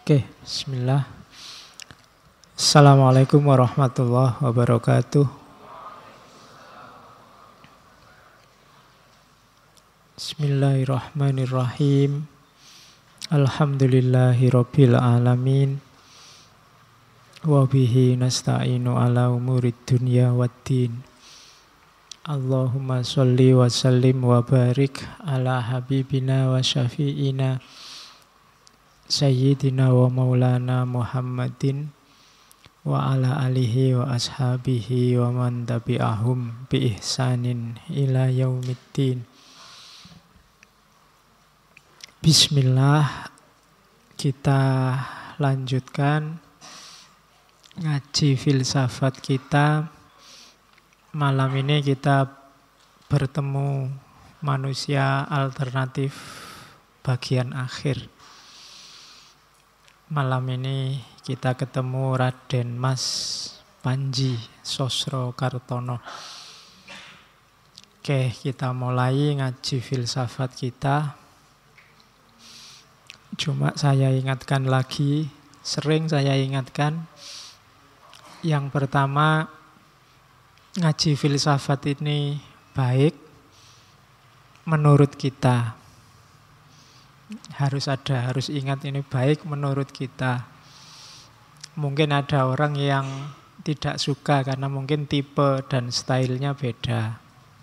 Oke, bismillah. Assalamualaikum warahmatullahi wabarakatuh. Bismillahirrahmanirrahim. Alhamdulillahirabbil alamin. Wa bihi nasta'inu ala umurid dunya waddin. Allahumma sholli wa sallim wa barik ala habibina wa syafi'ina Sayyidina wa maulana Muhammadin wa ala alihi wa ashabihi wa man tabi'ahum bi ihsanin ila yaumiddin. Bismillah, kita lanjutkan ngaji filsafat kita. Malam ini kita bertemu manusia alternatif bagian akhir. Malam ini kita ketemu Raden Mas Panji Sosrokartono. Oke, kita mulai ngaji filsafat kita. Cuma saya ingatkan lagi, sering saya ingatkan, yang pertama, ngaji filsafat ini baik menurut kita. Harus ingat ini baik menurut kita. Mungkin ada orang yang tidak suka karena mungkin tipe dan stylenya beda.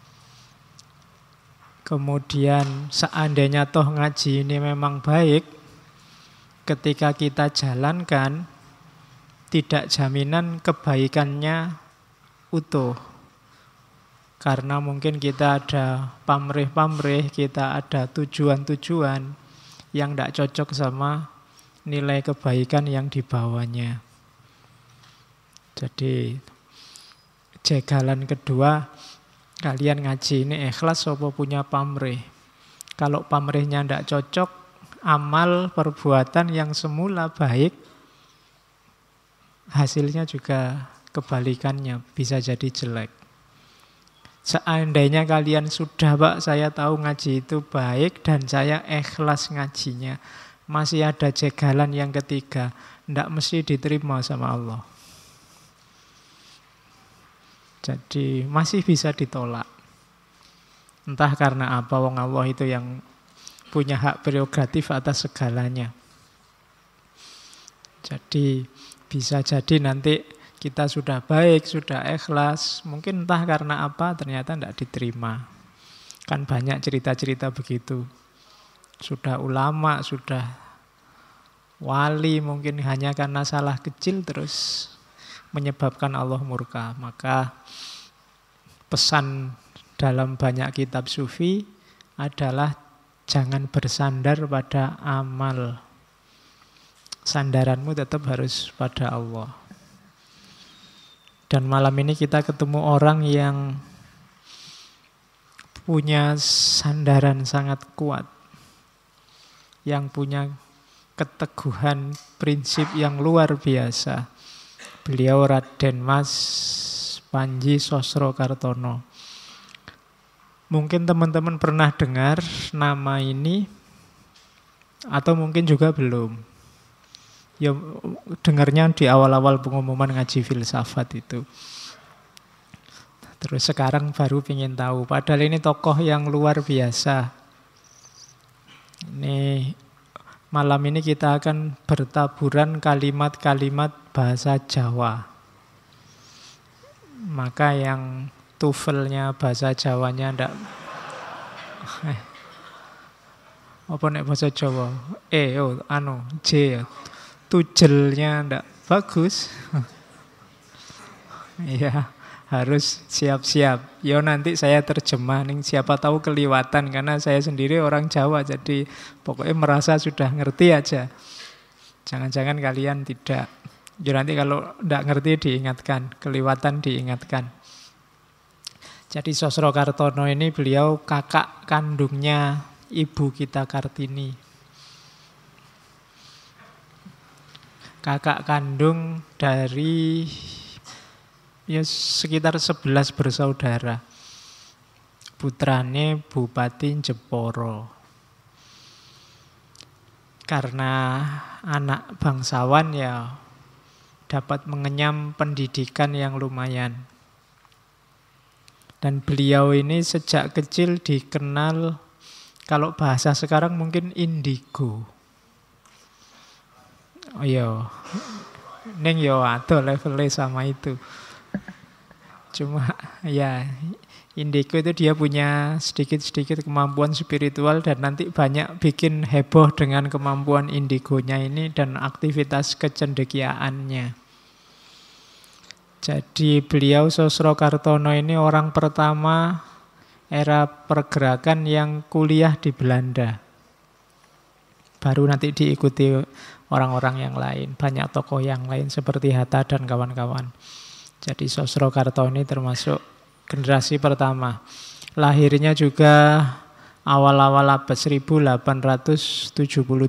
Kemudian seandainya toh ngaji ini memang baik, ketika kita jalankan, tidak jaminan kebaikannya utuh. Karena mungkin kita ada pamrih-pamrih, kita ada tujuan-tujuan yang tidak cocok sama nilai kebaikan yang dibawanya. Jadi jegalan kedua, kalian ngaji ini ikhlas apa punya pamrih. Kalau pamrihnya tidak cocok, amal perbuatan yang semula baik, hasilnya juga kebalikannya, bisa jadi jelek. Seandainya kalian sudah, Pak, saya tahu ngaji itu baik dan saya ikhlas ngajinya, masih ada jegalan yang ketiga, tidak mesti diterima sama Allah. Jadi masih bisa ditolak. Entah karena apa, wong Allah itu yang punya hak prerogatif atas segalanya. Jadi bisa jadi nanti kita sudah baik, sudah ikhlas, mungkin entah karena apa ternyata tidak diterima. Kan banyak cerita-cerita begitu. Sudah ulama, sudah wali, mungkin hanya karena salah kecil terus menyebabkan Allah murka. Maka pesan dalam banyak kitab sufi adalah jangan bersandar pada amal. Sandaranmu tetap harus pada Allah. Dan malam ini kita ketemu orang yang punya sandaran sangat kuat, yang punya keteguhan prinsip yang luar biasa. Beliau Raden Mas Panji Sosrokartono. Mungkin teman-teman pernah dengar nama ini, atau mungkin juga belum. Ya, dengarnya di awal-awal pengumuman ngaji filsafat itu. Terus sekarang baru ingin tahu. Padahal ini tokoh yang luar biasa. Ini malam ini kita akan bertaburan kalimat-kalimat bahasa Jawa. Maka yang TOEFL-nya bahasa Jawanya ndak apa nek bahasa Jawa? J ya. Tujelnya ndak bagus. Iya, harus siap-siap. Yo nanti saya terjemah nih, siapa tahu keliwatan karena saya sendiri orang Jawa, jadi pokoknya merasa sudah ngerti aja. Jangan-jangan kalian tidak. Yo nanti kalau ndak ngerti diingatkan, keliwatan diingatkan. Jadi Sosrokartono ini beliau kakak kandungnya ibu kita Kartini. Kakak kandung dari sekitar 11 bersaudara. Putrane Bupati Jepara. karena anak bangsawan ya dapat mengenyam pendidikan yang lumayan. Dan beliau ini sejak kecil dikenal, kalau bahasa sekarang mungkin indigo. Oh iya, ning yo ado levelnya sama itu. Cuma ya indigo itu dia punya sedikit-sedikit kemampuan spiritual dan nanti banyak bikin heboh dengan kemampuan indigonya ini dan aktivitas kecendekiaannya. Jadi beliau Sosrokartono ini orang pertama era pergerakan yang kuliah di Belanda. Baru nanti diikuti orang-orang yang lain, banyak tokoh yang lain seperti Hatta dan kawan-kawan. Jadi Sosrokarto ini termasuk generasi pertama. Lahirnya juga awal-awal abad 1877.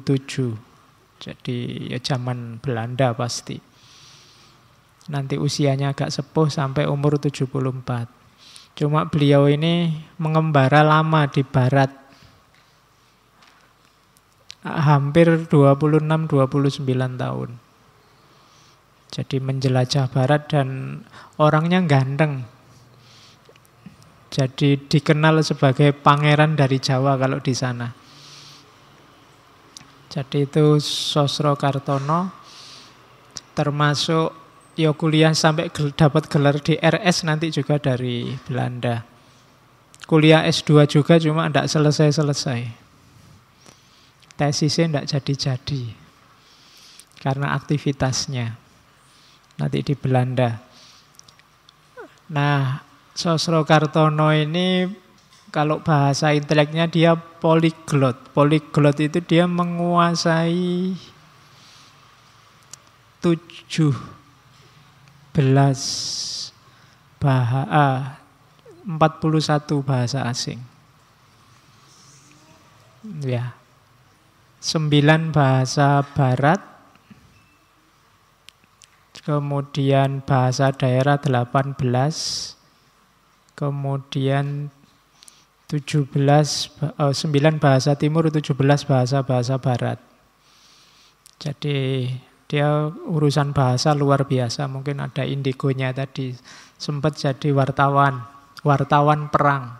Jadi ya zaman Belanda pasti. Nanti usianya agak sepuh sampai umur 74. Cuma beliau ini mengembara lama di barat. Hampir 26-29 tahun. Jadi menjelajah barat dan orangnya ganteng. Jadi dikenal sebagai pangeran dari Jawa kalau di sana. Jadi itu Sosrokartono termasuk ya kuliah sampai dapat gelar di RS nanti juga dari Belanda. Kuliah S2 juga cuma tidak selesai-selesai. Tesisnya tidak jadi-jadi karena aktivitasnya nanti di Belanda. Nah, Sosrokartono ini kalau bahasa inteleknya dia polyglot. Polyglot itu dia menguasai 41 bahasa asing. Ya. 9 bahasa barat, kemudian bahasa daerah 18, kemudian 9 bahasa timur, 17 bahasa barat. Jadi dia urusan bahasa luar biasa. Mungkin ada indigonya tadi. Sempat jadi wartawan perang.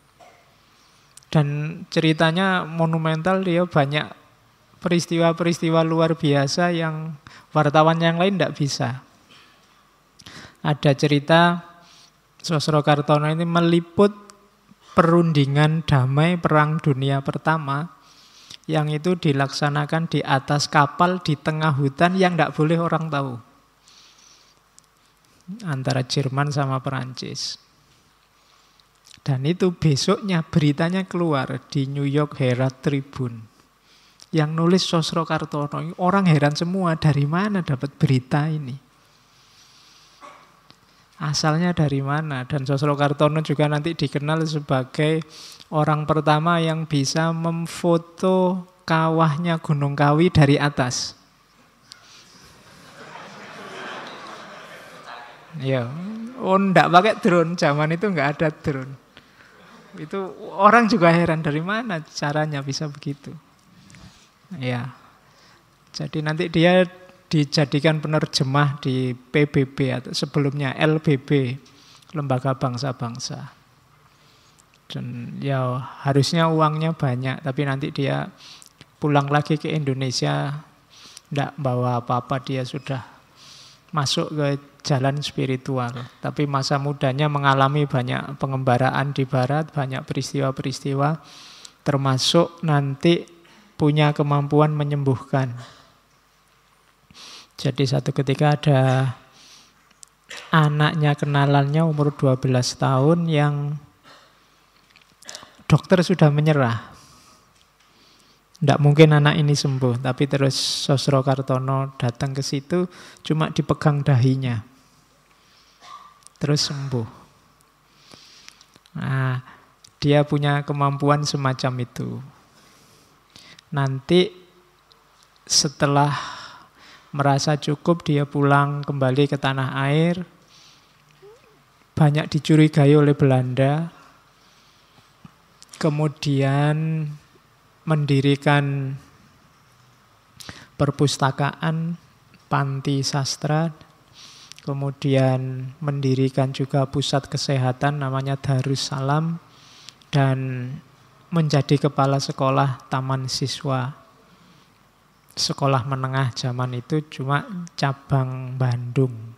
Dan ceritanya monumental, dia banyak peristiwa-peristiwa luar biasa yang wartawan yang lain tidak bisa. Ada cerita Sosrokartono ini meliput perundingan damai Perang Dunia Pertama yang itu dilaksanakan di atas kapal di tengah hutan yang tidak boleh orang tahu. Antara Jerman sama Perancis. Dan itu besoknya beritanya keluar di New York Herald Tribune. Yang nulis Sosrokartono, orang heran semua dari mana dapat berita ini. Asalnya dari mana? Dan Sosrokartono juga nanti dikenal sebagai orang pertama yang bisa memfoto kawahnya Gunung Kawi dari atas. Ya, enggak pakai drone, zaman itu enggak ada drone. Itu orang juga heran dari mana caranya bisa begitu. Ya, jadi nanti dia dijadikan penerjemah di PBB atau sebelumnya LBB, Lembaga Bangsa-Bangsa. Dan ya harusnya uangnya banyak, tapi nanti dia pulang lagi ke Indonesia, tidak bawa apa-apa, dia sudah masuk ke jalan spiritual. Tapi masa mudanya mengalami banyak pengembaraan di barat, banyak peristiwa-peristiwa, termasuk nanti punya kemampuan menyembuhkan. Jadi satu ketika ada anaknya kenalannya umur 12 tahun yang dokter sudah menyerah. Tidak mungkin anak ini sembuh, tapi terus Sosrokartono datang ke situ, cuma dipegang dahinya. Terus sembuh. Nah, dia punya kemampuan semacam itu. Nanti setelah merasa cukup, dia pulang kembali ke tanah air. Banyak dicurigai oleh Belanda. Kemudian mendirikan perpustakaan, panti sastra, kemudian mendirikan juga pusat kesehatan namanya Darussalam, dan menjadi kepala sekolah taman siswa. Sekolah menengah zaman itu cuma cabang Bandung.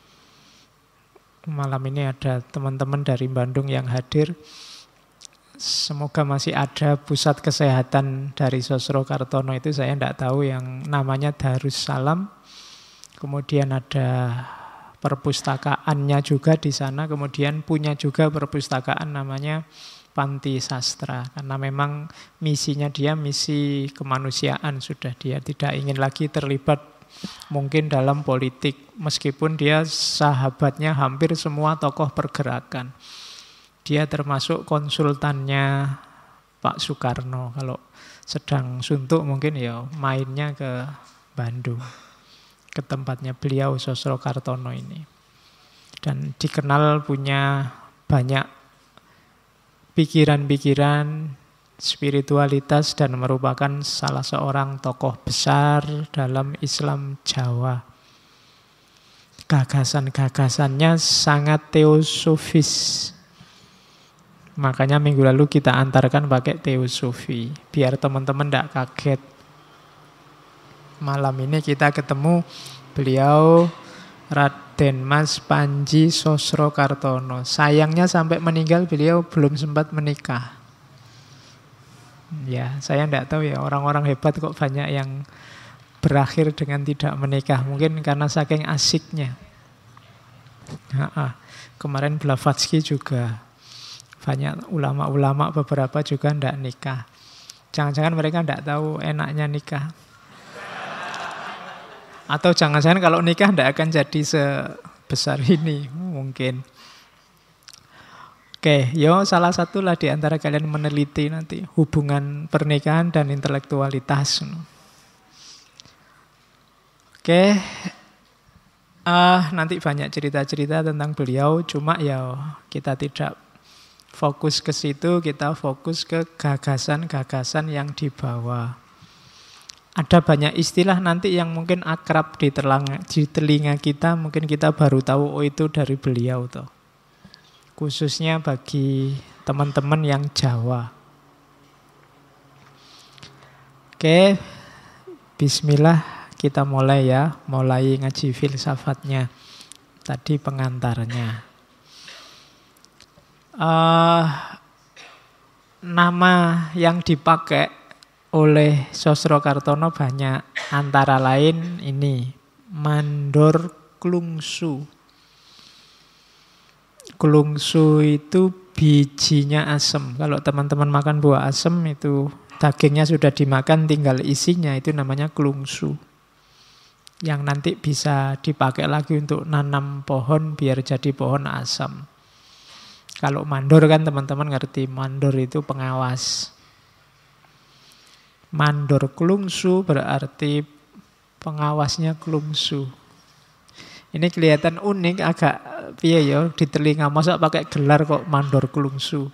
Malam ini ada teman-teman dari Bandung yang hadir. Semoga masih ada pusat kesehatan dari Sosro Kartono itu, saya tidak tahu, yang namanya Darussalam. Kemudian ada perpustakaannya juga di sana, kemudian punya juga perpustakaan namanya Panti Sastra, karena memang misinya dia misi kemanusiaan sudah, dia tidak ingin lagi terlibat mungkin dalam politik, meskipun dia sahabatnya hampir semua tokoh pergerakan. Dia termasuk konsultannya Pak Soekarno, kalau sedang suntuk mungkin ya mainnya ke Bandung, ke tempatnya beliau Sosro Kartono ini. Dan dikenal punya banyak pikiran-pikiran spiritualitas dan merupakan salah seorang tokoh besar dalam Islam Jawa. Gagasan-gagasannya sangat teosofis. Makanya minggu lalu kita antarkan pakai teosofi, biar teman-teman tidak kaget. Malam ini kita ketemu beliau Raden Mas Panji Sosro Kartono. Sayangnya sampai meninggal beliau belum sempat menikah. Ya, saya tidak tahu ya, orang-orang hebat kok banyak yang berakhir dengan tidak menikah. Mungkin karena saking asiknya. Kemarin Blavatsky juga, banyak ulama-ulama beberapa juga tidak nikah. Jangan-jangan mereka tidak tahu enaknya nikah. Atau jangan-jangan kalau nikah tidak akan jadi sebesar ini, mungkin. Oke, salah satulah di antara kalian meneliti nanti hubungan pernikahan dan intelektualitas. Oke, nanti banyak cerita-cerita tentang beliau, cuma ya kita tidak fokus ke situ, kita fokus ke gagasan-gagasan yang dibawa. Ada banyak istilah nanti yang mungkin akrab di telinga kita, mungkin kita baru tahu, oh itu dari beliau toh. Khususnya bagi teman-teman yang Jawa. Oke, bismillah, kita mulai ya, mulai ngaji filsafatnya. Tadi pengantarnya. Nama yang dipakai oleh Sosro Kartono banyak, antara lain ini Mandor Klungsu. Klungsu itu bijinya asem. Kalau teman-teman makan buah asem itu dagingnya sudah dimakan, tinggal isinya, itu namanya klungsu. Yang nanti bisa dipakai lagi untuk nanam pohon biar jadi pohon asam. Kalau mandor kan teman-teman ngerti, mandor itu pengawas. Mandor klungsu berarti pengawasnya klungsu. Ini kelihatan unik, agak piye ya di telinga, masa pakai gelar kok mandor klungsu.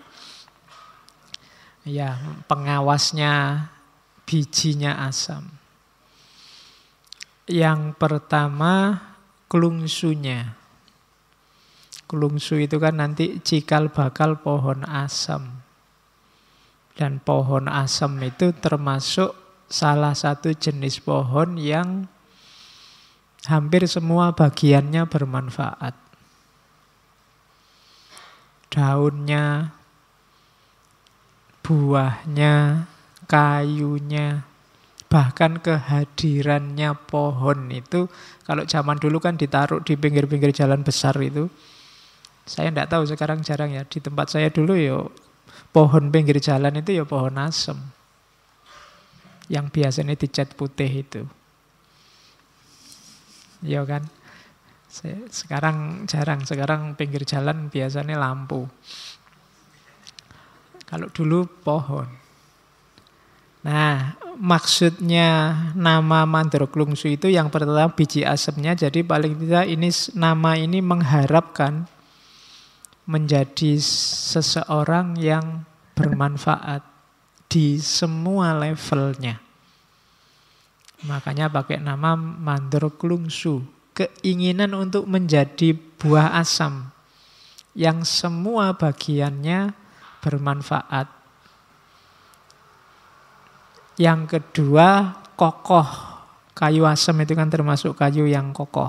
Ya, pengawasnya bijinya asam. Yang pertama klungsunya. Klungsu itu kan nanti cikal bakal pohon asam. Dan pohon asam itu termasuk salah satu jenis pohon yang hampir semua bagiannya bermanfaat. Daunnya, buahnya, kayunya, bahkan kehadirannya pohon itu, kalau zaman dulu kan ditaruh di pinggir-pinggir jalan besar itu. Saya tidak tahu sekarang jarang ya. Di tempat saya dulu pohon pinggir jalan itu pohon asem. Yang biasanya dicat putih itu. Iya kan? Sekarang jarang, sekarang pinggir jalan biasanya lampu. Kalau dulu pohon. Nah, maksudnya nama Mandor Klungsu itu yang pertama biji asemnya, jadi paling tidak ini nama ini mengharapkan menjadi seseorang yang bermanfaat di semua levelnya. Makanya pakai nama mandor klungsu. Keinginan untuk menjadi buah asam yang semua bagiannya bermanfaat. Yang kedua, kokoh. Kayu asam itu kan termasuk kayu yang kokoh.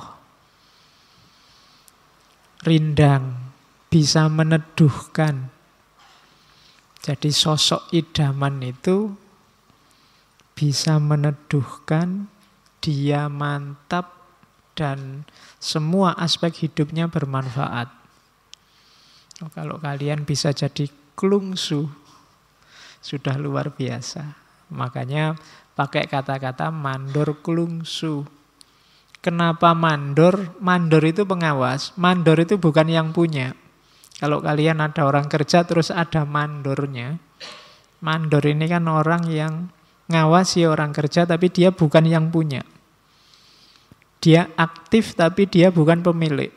Rindang, bisa meneduhkan. Jadi sosok idaman itu bisa meneduhkan, dia mantap, dan semua aspek hidupnya bermanfaat. Oh, kalau kalian bisa jadi klungsu, sudah luar biasa. Makanya pakai kata-kata mandor klungsu. Kenapa mandor? Mandor itu pengawas. Mandor itu bukan yang punya. Kalau kalian ada orang kerja terus ada mandornya. Mandor ini kan orang yang ngawasi orang kerja tapi dia bukan yang punya. Dia aktif tapi dia bukan pemilik.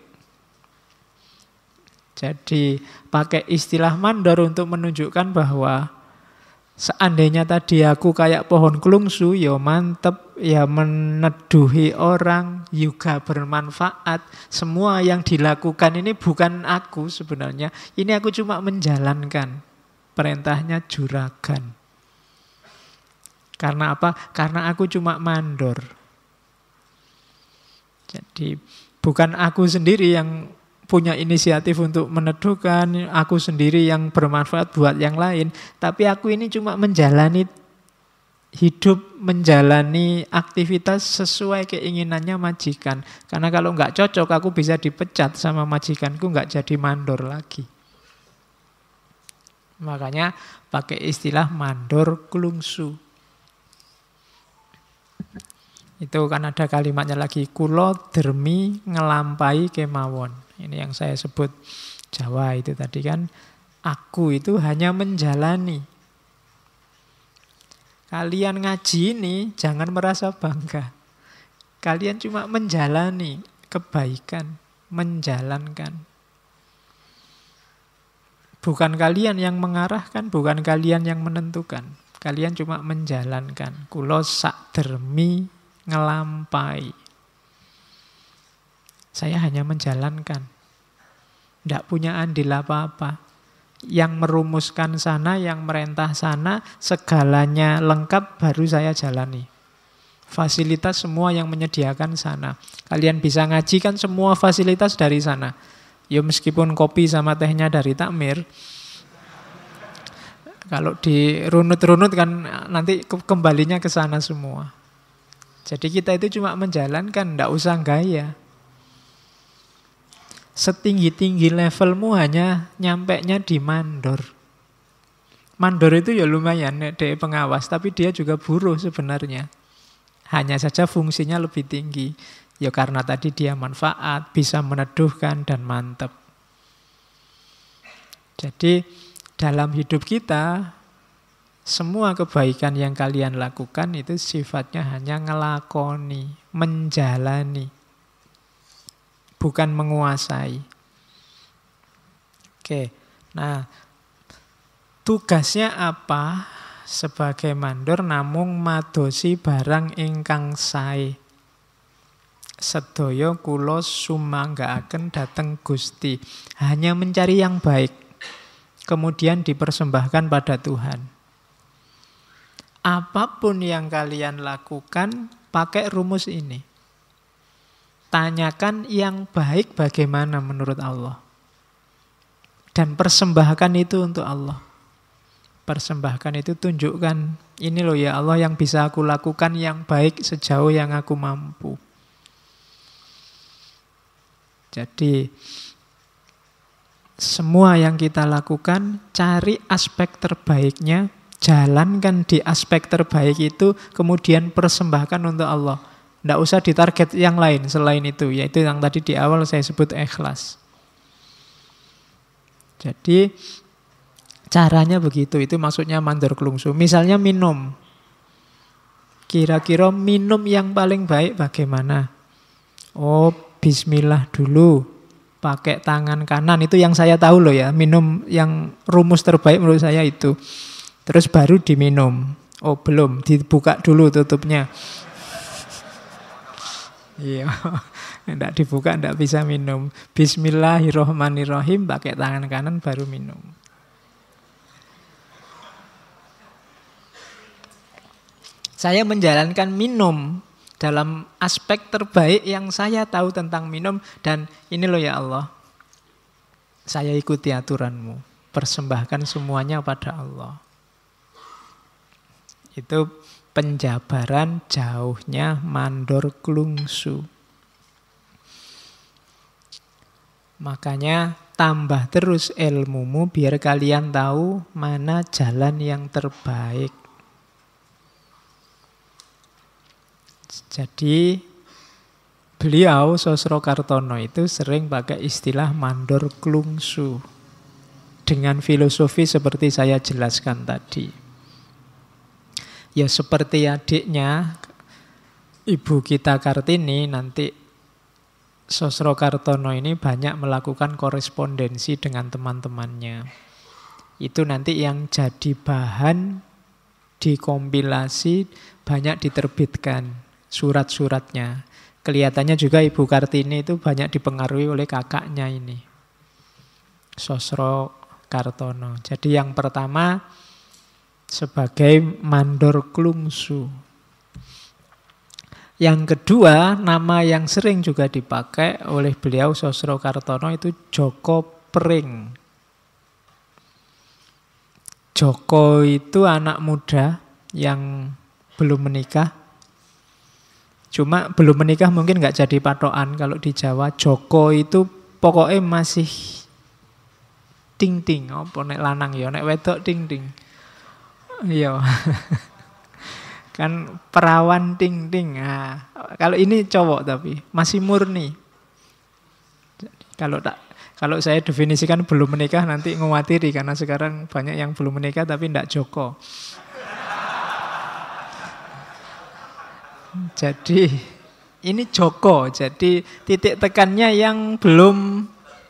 Jadi pakai istilah mandor untuk menunjukkan bahwa seandainya tadi aku kayak pohon klungsu, ya mantep, ya meneduhi orang, juga bermanfaat. Semua yang dilakukan ini bukan aku sebenarnya. Ini aku cuma menjalankan perintahnya juragan. Karena apa? Karena aku cuma mandor. Jadi bukan aku sendiri yang punya inisiatif untuk meneduhkan, aku sendiri yang bermanfaat buat yang lain, tapi aku ini cuma menjalani hidup, menjalani aktivitas sesuai keinginannya majikan. Karena kalau nggak cocok, aku bisa dipecat sama majikanku, nggak jadi mandor lagi. Makanya pakai istilah mandor klungsu. Itu kan ada kalimatnya lagi, kulo dermi ngelampai kemawon. Ini yang saya sebut Jawa itu tadi kan, aku itu hanya menjalani. Kalian ngaji ini jangan merasa bangga. Kalian cuma menjalani kebaikan, menjalankan. Bukan kalian yang mengarahkan, bukan kalian yang menentukan. Kalian cuma menjalankan. Kulo sak dermi ngelampai. Saya hanya menjalankan. Tidak punya andil apa-apa. Yang merumuskan sana, yang merentah sana, segalanya lengkap baru saya jalani. Fasilitas semua yang menyediakan sana. Kalian bisa ngaji kan semua fasilitas dari sana. Ya meskipun kopi sama tehnya dari takmir. Kalau dirunut-runut kan nanti kembalinya ke sana semua. Jadi kita itu cuma menjalankan, tidak usah gaya. Setinggi-tinggi levelmu hanya nyampeknya di mandor. Mandor itu ya lumayan, dia pengawas, tapi dia juga buruh sebenarnya. Hanya saja fungsinya lebih tinggi. Ya karena tadi dia manfaat, bisa meneduhkan dan mantap. Jadi dalam hidup kita, semua kebaikan yang kalian lakukan itu sifatnya hanya ngelakoni, menjalani, bukan menguasai. Oke, nah tugasnya apa sebagai mandor? Namung madosi barang ingkang sae. Sedaya kula sumanggaaken dhateng Gusti. Hanya mencari yang baik, kemudian dipersembahkan pada Tuhan. Apapun yang kalian lakukan, pakai rumus ini. Tanyakan yang baik bagaimana menurut Allah. Dan persembahkan itu untuk Allah. Persembahkan itu tunjukkan, ini loh ya Allah yang bisa aku lakukan yang baik sejauh yang aku mampu. Jadi semua yang kita lakukan, cari aspek terbaiknya, jalankan di aspek terbaik itu, kemudian persembahkan untuk Allah. Tidak usah ditarget yang lain selain itu, yaitu yang tadi di awal saya sebut ikhlas. Jadi caranya begitu, itu maksudnya mandor klungsu. Misalnya minum. Kira-kira minum yang paling baik bagaimana? Oh, bismillah dulu. Pakai tangan kanan, itu yang saya tahu loh ya. Minum yang rumus terbaik menurut saya itu. Terus baru diminum. Oh belum, dibuka dulu tutupnya. Iya, tidak dibuka tidak bisa minum. Bismillahirrohmanirrohim, pakai tangan kanan baru minum. Saya menjalankan minum dalam aspek terbaik yang saya tahu tentang minum. Dan ini loh ya Allah, saya ikuti aturanmu. Persembahkan semuanya pada Allah. Itu penjabaran jauhnya mandor klungsu. Makanya tambah terus ilmumu biar kalian tahu mana jalan yang terbaik. Jadi beliau Sosrokartono itu sering pakai istilah mandor klungsu dengan filosofi seperti saya jelaskan tadi. Ya seperti adiknya ibu kita Kartini, nanti Sosrokartono ini banyak melakukan korespondensi dengan teman-temannya. Itu nanti yang jadi bahan dikompilasi, banyak diterbitkan surat-suratnya. Kelihatannya juga Ibu Kartini itu banyak dipengaruhi oleh kakaknya ini, Sosrokartono. Jadi yang pertama sebagai mandor klungsu. Yang kedua, nama yang sering juga dipakai oleh beliau Sosrokartono itu Joko Pring. Joko itu anak muda yang belum menikah. Cuma belum menikah mungkin nggak jadi patokan. Kalau di Jawa Joko itu pokoknya masih ting-ting. Apa nek lanang ya, nek wedok ting-ting. Iya. Kan perawan ting-ting. Nah, kalau ini cowok tapi masih murni. Kalau saya definisikan belum menikah nanti ngewatiri karena sekarang banyak yang belum menikah tapi ndak Joko. Jadi ini Joko, jadi titik tekannya yang belum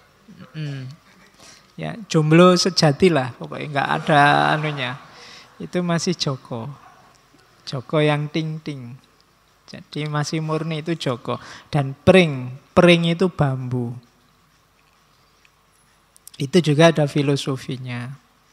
ya jomblo sejati lah, pokoknya nggak ada anunya. Itu masih Joko. Joko yang ting-ting. Jadi masih murni itu Joko. Dan pring itu bambu. Itu juga ada filosofinya.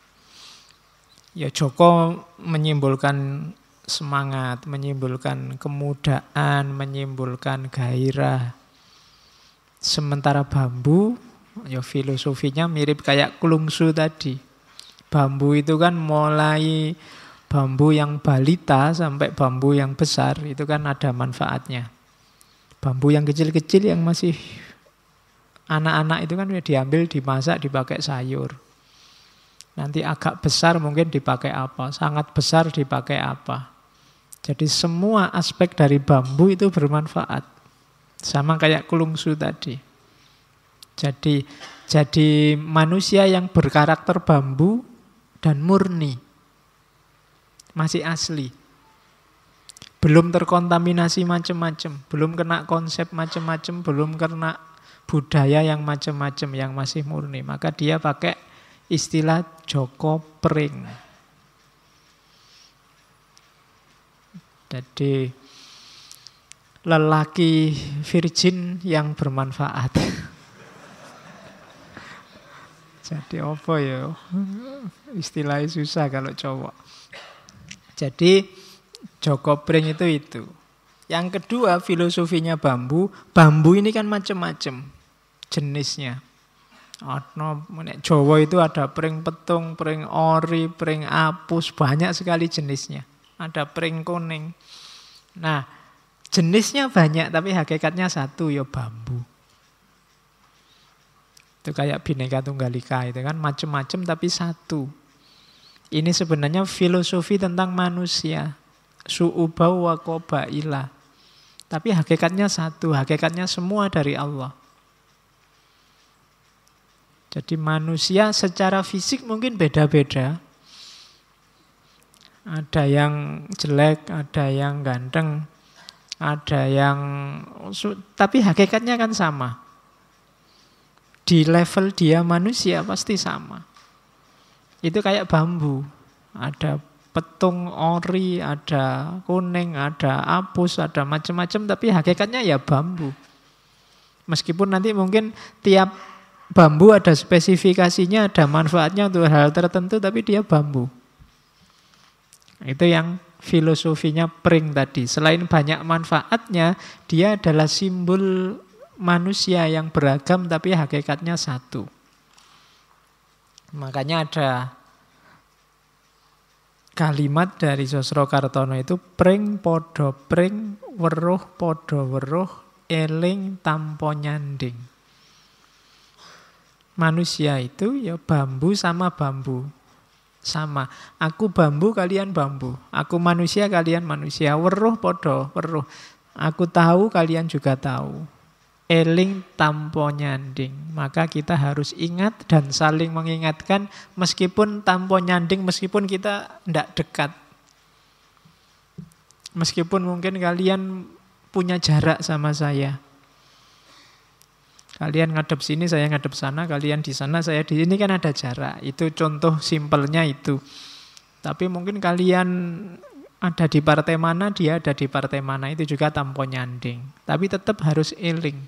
Ya Joko menyimbolkan semangat, menyimbolkan kemudaan, menyimbolkan gairah. Sementara bambu, ya filosofinya mirip kayak klungsu tadi. Bambu itu kan mulai bambu yang balita sampai bambu yang besar, itu kan ada manfaatnya. Bambu yang kecil-kecil yang masih anak-anak itu kan diambil, dimasak, dipakai sayur. Nanti agak besar mungkin dipakai apa, sangat besar dipakai apa. Jadi semua aspek dari bambu itu bermanfaat. Sama kayak klungsu tadi. Jadi manusia yang berkarakter bambu dan murni. Masih asli. Belum terkontaminasi macam-macam, belum kena konsep macam-macam, belum kena budaya yang macam-macam, yang masih murni. Maka dia pakai istilah Joko Pring. Jadi lelaki virgin yang bermanfaat. Jadi apa ya? Istilahnya susah kalau cowok. Jadi Joko Pring itu. Yang kedua filosofinya bambu. Bambu ini kan macam-macam jenisnya. Jawa itu ada pring petung, pring ori, pring apus, banyak sekali jenisnya. Ada pring kuning. Nah, jenisnya banyak tapi hakikatnya satu, ya bambu. Itu kayak Bhinneka Tunggal Ika itu kan macam-macam tapi satu. Ini sebenarnya filosofi tentang manusia. Su'ubau wa qabaila. Tapi hakikatnya satu, hakikatnya semua dari Allah. Jadi manusia secara fisik mungkin beda-beda. Ada yang jelek, ada yang ganteng, ada yang... Tapi hakikatnya kan sama. Di level dia manusia pasti sama. Itu kayak bambu. Ada petung, ori, ada kuning, ada apus, ada macam-macam, tapi hakikatnya ya bambu. Meskipun nanti mungkin tiap bambu ada spesifikasinya, ada manfaatnya untuk hal tertentu, tapi dia bambu. Itu yang filosofinya Pring tadi. Selain banyak manfaatnya, dia adalah simbol manusia yang beragam tapi hakikatnya satu. Makanya ada kalimat dari Sosrokartono itu pring podo pring, weruh podo weruh, eling tampo nyanding. Manusia itu ya bambu sama bambu. Sama. Aku bambu, kalian bambu. Aku manusia, kalian manusia. Weruh podo weruh. Aku tahu, kalian juga tahu. Eling tampo nyanding. Maka kita harus ingat dan saling mengingatkan meskipun tampo nyanding, meskipun kita tidak dekat. Meskipun mungkin kalian punya jarak sama saya. Kalian ngadep sini, saya ngadep sana, kalian di sana, saya di sini, kan ada jarak. Itu contoh simpelnya itu. Tapi mungkin kalian ada di partai mana, dia ada di partai mana, itu juga tampo nyanding. Tapi tetap harus eling.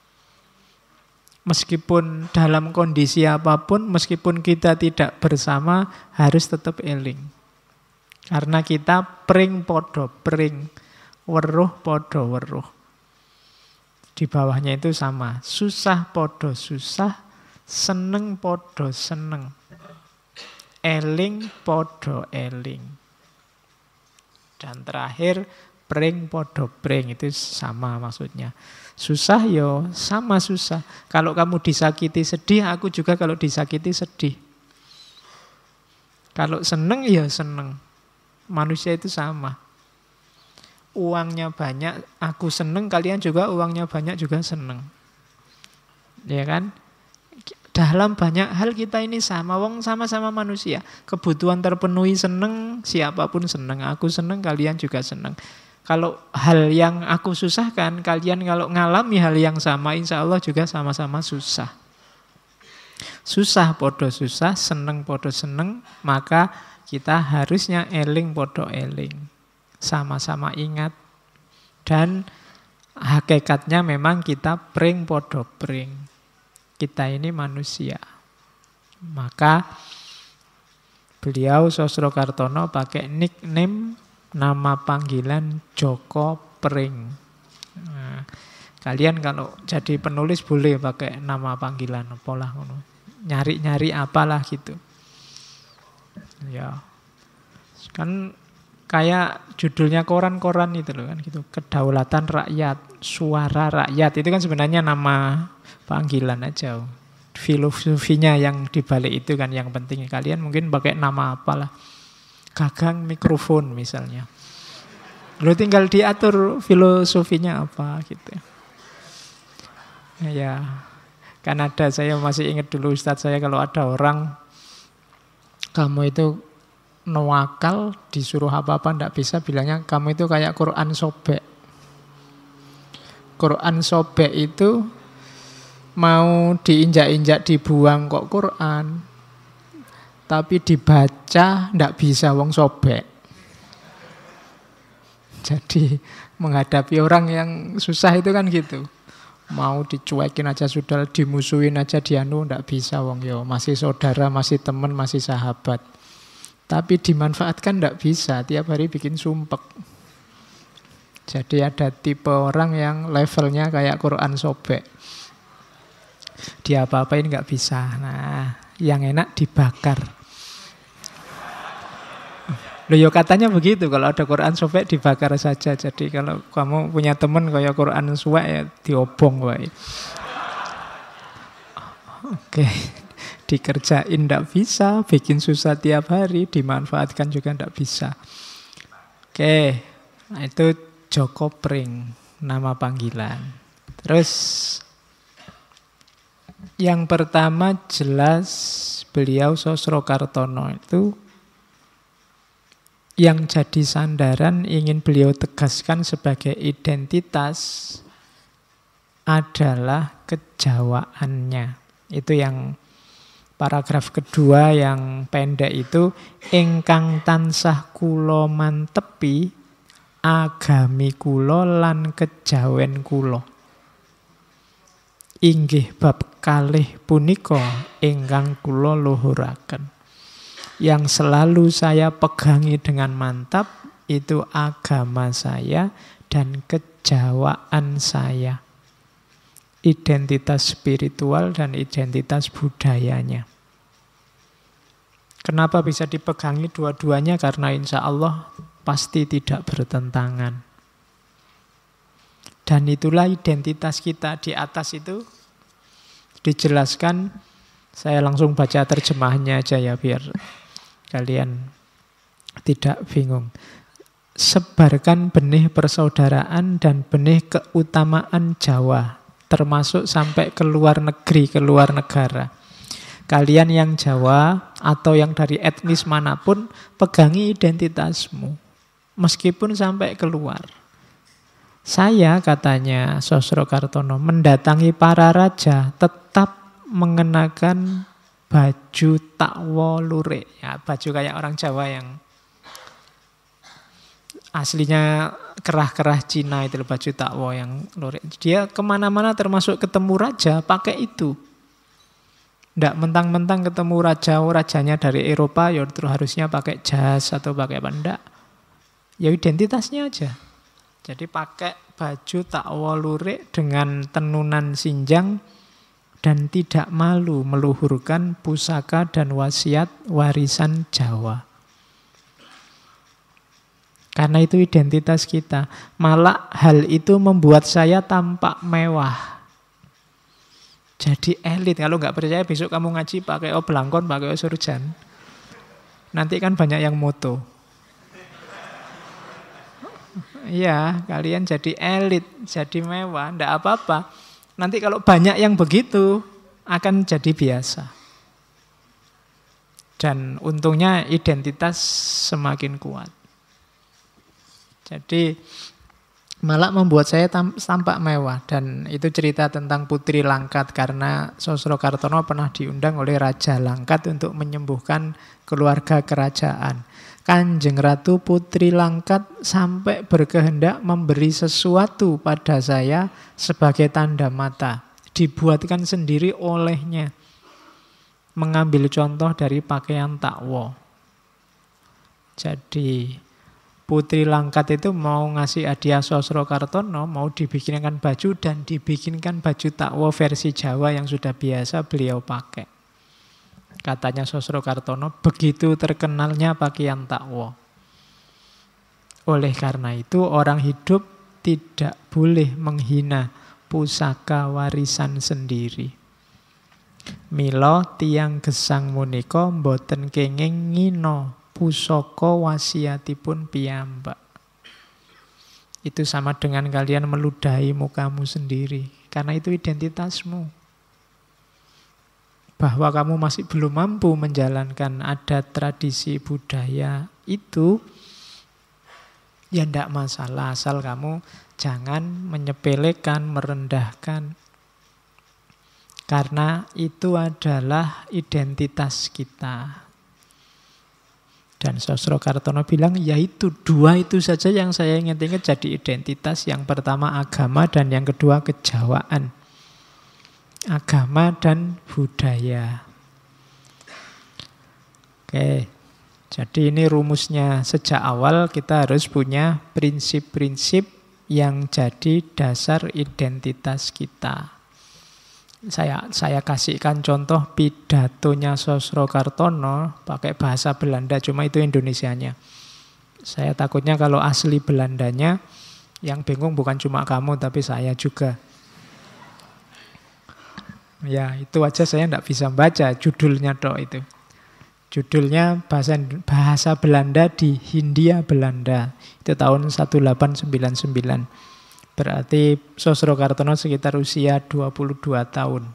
Meskipun dalam kondisi apapun, meskipun kita tidak bersama, harus tetap eling. Karena kita pring podo pring, weruh podo weruh. Di bawahnya itu sama, susah podo susah, seneng podo seneng, eling podo eling. Dan terakhir pring podo pring, itu sama maksudnya. Susah yo sama susah. Kalau kamu disakiti sedih, aku juga kalau disakiti sedih. Kalau seneng ya seneng. Manusia itu sama. Uangnya banyak, aku seneng, kalian juga uangnya banyak juga seneng. Ya kan? Dalam banyak hal kita ini sama, wong sama-sama manusia. Kebutuhan terpenuhi seneng, siapapun seneng. Aku seneng, kalian juga seneng. Kalau hal yang aku susahkan, kalian kalau ngalami hal yang sama, insya Allah juga sama-sama susah. Susah podo susah, seneng podo seneng, maka kita harusnya eling podo eling. Sama-sama ingat. Dan hakikatnya memang kita pring podo pring. Kita ini manusia. Maka beliau Sosrokartono pakai nickname, nama panggilan Joko Pring. Nah, kalian kalau jadi penulis boleh pakai nama panggilan apalah, nyari-nyari apalah gitu. Ya. Kan kayak judulnya koran-koran itu loh kan gitu. Kedaulatan rakyat, suara rakyat, itu kan sebenarnya nama panggilan aja. Filosofinya yang dibalik itu kan yang penting. Kalian mungkin pakai nama apalah. Gagang mikrofon misalnya. Lo tinggal diatur filosofinya apa gitu. Ya, kan ada, saya masih ingat dulu Ustadz saya kalau ada orang, kamu itu nawakal, disuruh apa-apa ndak bisa, bilangnya kamu itu kayak Quran sobek. Quran sobek itu mau diinjak-injak dibuang kok Quran, tapi dibaca ndak bisa, wong sobek. Jadi menghadapi orang yang susah itu kan gitu. Mau dicuekin aja sudah, dimusuhin aja dianu ndak bisa, wong yo masih saudara, masih teman, masih sahabat. Tapi dimanfaatkan tidak bisa, tiap hari bikin sumpek. Jadi ada tipe orang yang levelnya kayak Quran sobek. Dia apa-apain nggak bisa. Nah, yang enak dibakar. Loh ya katanya begitu, kalau ada Quran sobek dibakar saja. Jadi kalau kamu punya teman kayak Quran suwek ya diobong wae. Oke. Dikerjain tidak bisa, bikin susah tiap hari, dimanfaatkan juga tidak bisa. Oke, nah itu Joko Pring, nama panggilan. Terus yang pertama jelas beliau Sosrokartono itu yang jadi sandaran ingin beliau tegaskan sebagai identitas adalah kejawaannya. Itu yang Paragraf kedua yang pendek itu, ingkang tansah kula mantepi agami kula lan kejawen kula. Inggih bab kalih punika ingkang kula luhuraken. Yang selalu saya pegangi dengan mantap itu agama saya dan kejawaan saya. Identitas spiritual dan identitas budayanya. Kenapa bisa dipegangi dua-duanya? Karena insya Allah pasti tidak bertentangan. Dan itulah identitas kita. Di atas itu dijelaskan, saya langsung baca terjemahnya aja ya biar kalian tidak bingung. Sebarkan benih persaudaraan dan benih keutamaan Jawa, termasuk sampai ke luar negeri, ke luar negara. Kalian yang Jawa atau yang dari etnis manapun, pegangi identitasmu, meskipun sampai keluar. Saya, katanya Sosrokartono, mendatangi para raja tetap mengenakan baju takwa lurik. Ya, baju kayak orang Jawa yang aslinya kerah-kerah Cina itu, baju takwa yang lurik. Dia kemana-mana termasuk ketemu raja pakai itu. Nggak mentang-mentang ketemu raja, rajanya dari Eropa, ya terus harusnya pakai jas atau pakai apa. Nggak. Ya identitasnya aja. Jadi pakai baju takwa lurik dengan tenunan sinjang dan tidak malu meluhurkan pusaka dan wasiat warisan Jawa. Karena itu identitas kita. Malah hal itu membuat saya tampak mewah. Jadi elit. Kalau nggak percaya besok kamu ngaji pakai oblangkon, pakai surjan. Nanti kan banyak yang moto. Iya, kalian jadi elit, jadi mewah, ndak apa-apa. Nanti kalau banyak yang begitu, akan jadi biasa. Dan untungnya identitas semakin kuat. Jadi malah membuat saya tampak mewah. Dan itu cerita tentang Putri Langkat, karena Sosrokartono pernah diundang oleh Raja Langkat untuk menyembuhkan keluarga kerajaan. Kanjeng Ratu Putri Langkat sampai berkehendak memberi sesuatu pada saya sebagai tanda mata. Dibuatkan sendiri olehnya. Mengambil contoh dari pakaian takwa. Jadi Putri Langkat itu mau ngasih hadiah Sosrokartono, mau dibikinkan baju dan dibikinkan baju takwa versi Jawa yang sudah biasa beliau pakai. Katanya Sosrokartono, begitu terkenalnya pakaian takwa. Oleh karena itu orang hidup tidak boleh menghina pusaka warisan sendiri. Mila tiyang gesang menika mboten kenging ngina pusaka wasiatipun piyambak. Itu sama dengan kalian meludahi mukamu sendiri, karena itu identitasmu. Bahwa kamu masih belum mampu menjalankan adat tradisi budaya itu, ya tidak masalah, asal kamu jangan menyepelekan, merendahkan. Karena itu adalah identitas kita. Dan Sosrokartono bilang, yaitu dua itu saja yang saya ingat-ingat jadi identitas. Yang pertama agama dan yang kedua kejawaan. Agama dan budaya. Oke, jadi ini rumusnya. Sejak awal kita harus punya prinsip-prinsip yang jadi dasar identitas kita. Saya kasihkan contoh pidatonya Sosrokartono pakai bahasa Belanda, cuma itu Indonesianya. Saya takutnya kalau asli Belandanya yang bingung bukan cuma kamu tapi saya juga. Ya, itu aja saya tidak bisa baca judulnya toh itu. Judulnya bahasa Belanda di Hindia Belanda. Itu tahun 1899. Berarti Sosrokartono sekitar usia 22 tahun.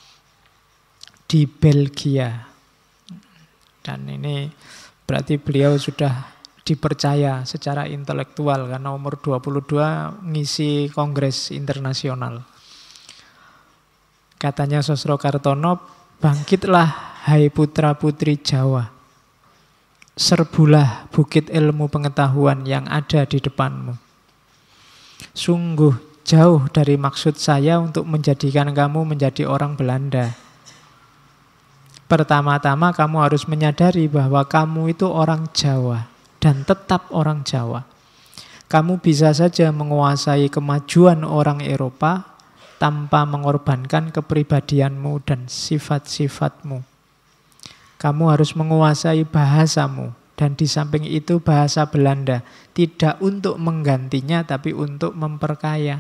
Di Belgia. Dan ini berarti beliau sudah dipercaya secara intelektual karena umur 22 ngisi kongres internasional. Katanya Sosrokartono, bangkitlah Hai putra-putri Jawa, serbulah bukit ilmu pengetahuan yang ada di depanmu. Sungguh jauh dari maksud saya untuk menjadikan kamu menjadi orang Belanda. Pertama-tama kamu harus menyadari bahwa kamu itu orang Jawa dan tetap orang Jawa. Kamu bisa saja menguasai kemajuan orang Eropa tanpa mengorbankan kepribadianmu dan sifat-sifatmu. Kamu harus menguasai bahasamu. Dan di samping itu bahasa Belanda. Tidak untuk menggantinya, tapi untuk memperkaya.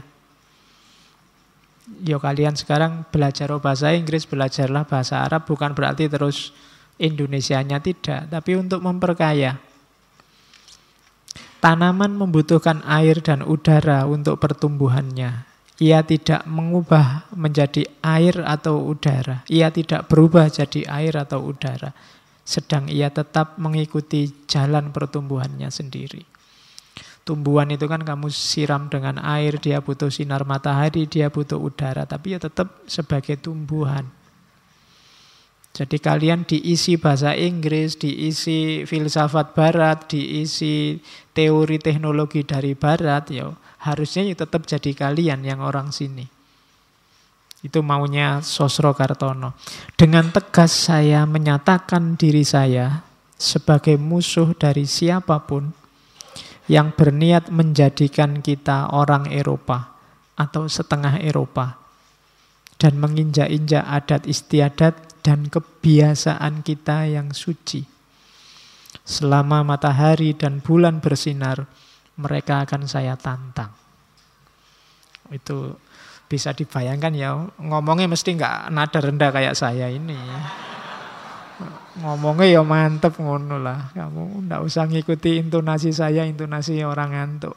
Yo kalian sekarang belajar bahasa Inggris, belajarlah bahasa Arab. Bukan berarti terus Indonesianya tidak, tapi untuk memperkaya. Tanaman membutuhkan air dan udara untuk pertumbuhannya. Ia tidak mengubah menjadi air atau udara. Ia tidak berubah jadi air atau udara. Sedang ia tetap mengikuti jalan pertumbuhannya sendiri. Tumbuhan itu kan kamu siram dengan air, dia butuh sinar matahari, dia butuh udara. Tapi ya tetap sebagai tumbuhan. Jadi kalian diisi bahasa Inggris, diisi filsafat barat, diisi teori teknologi dari barat, ya harusnya ya tetap jadi kalian yang orang sini. Itu maunya Sosrokartono. Dengan tegas saya menyatakan diri saya sebagai musuh dari siapapun yang berniat menjadikan kita orang Eropa atau setengah Eropa dan menginjak-injak adat istiadat dan kebiasaan kita yang suci. Selama matahari dan bulan bersinar, mereka akan saya tantang. Itu bisa dibayangkan ya, ngomongnya mesti nggak nada rendah kayak saya ini. Ngomongnya ya mantep ngono lah. Kamu nggak usah ngikuti intonasi saya, intonasi orang ngantuk.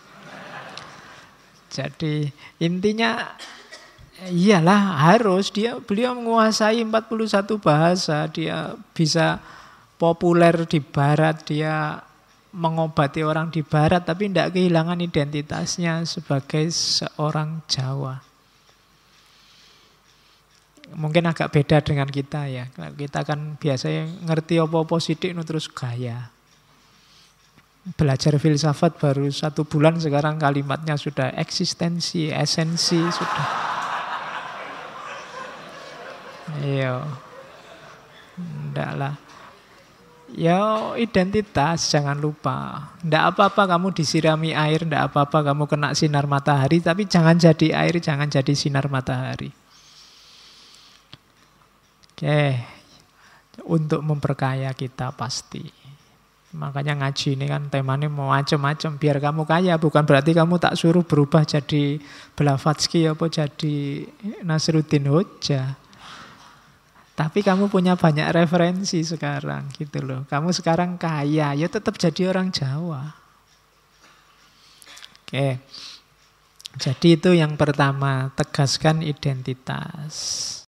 Jadi intinya iyalah harus beliau menguasai 41 bahasa, dia bisa populer di barat, dia mengobati orang di barat tapi tidak kehilangan identitasnya sebagai seorang Jawa. Mungkin agak beda dengan kita ya. Kita kan biasanya ngerti apa-apa sidik terus gaya. Belajar filsafat baru 1 bulan sekarang kalimatnya sudah eksistensi, esensi sudah. Iya. Ndak lah. Ya identitas jangan lupa. Ndak apa-apa kamu disirami air, ndak apa-apa kamu kena sinar matahari, tapi jangan jadi air, jangan jadi sinar matahari. Oke. Untuk memperkaya kita pasti. Makanya ngaji ini kan temanya macam-macam biar kamu kaya, bukan berarti kamu tak suruh berubah jadi Blavatsky apa jadi Nasruddin Hoja. Tapi kamu punya banyak referensi sekarang gitu loh. Kamu sekarang kaya, ya tetap jadi orang Jawa. Oke. Jadi itu yang pertama, tegaskan identitas.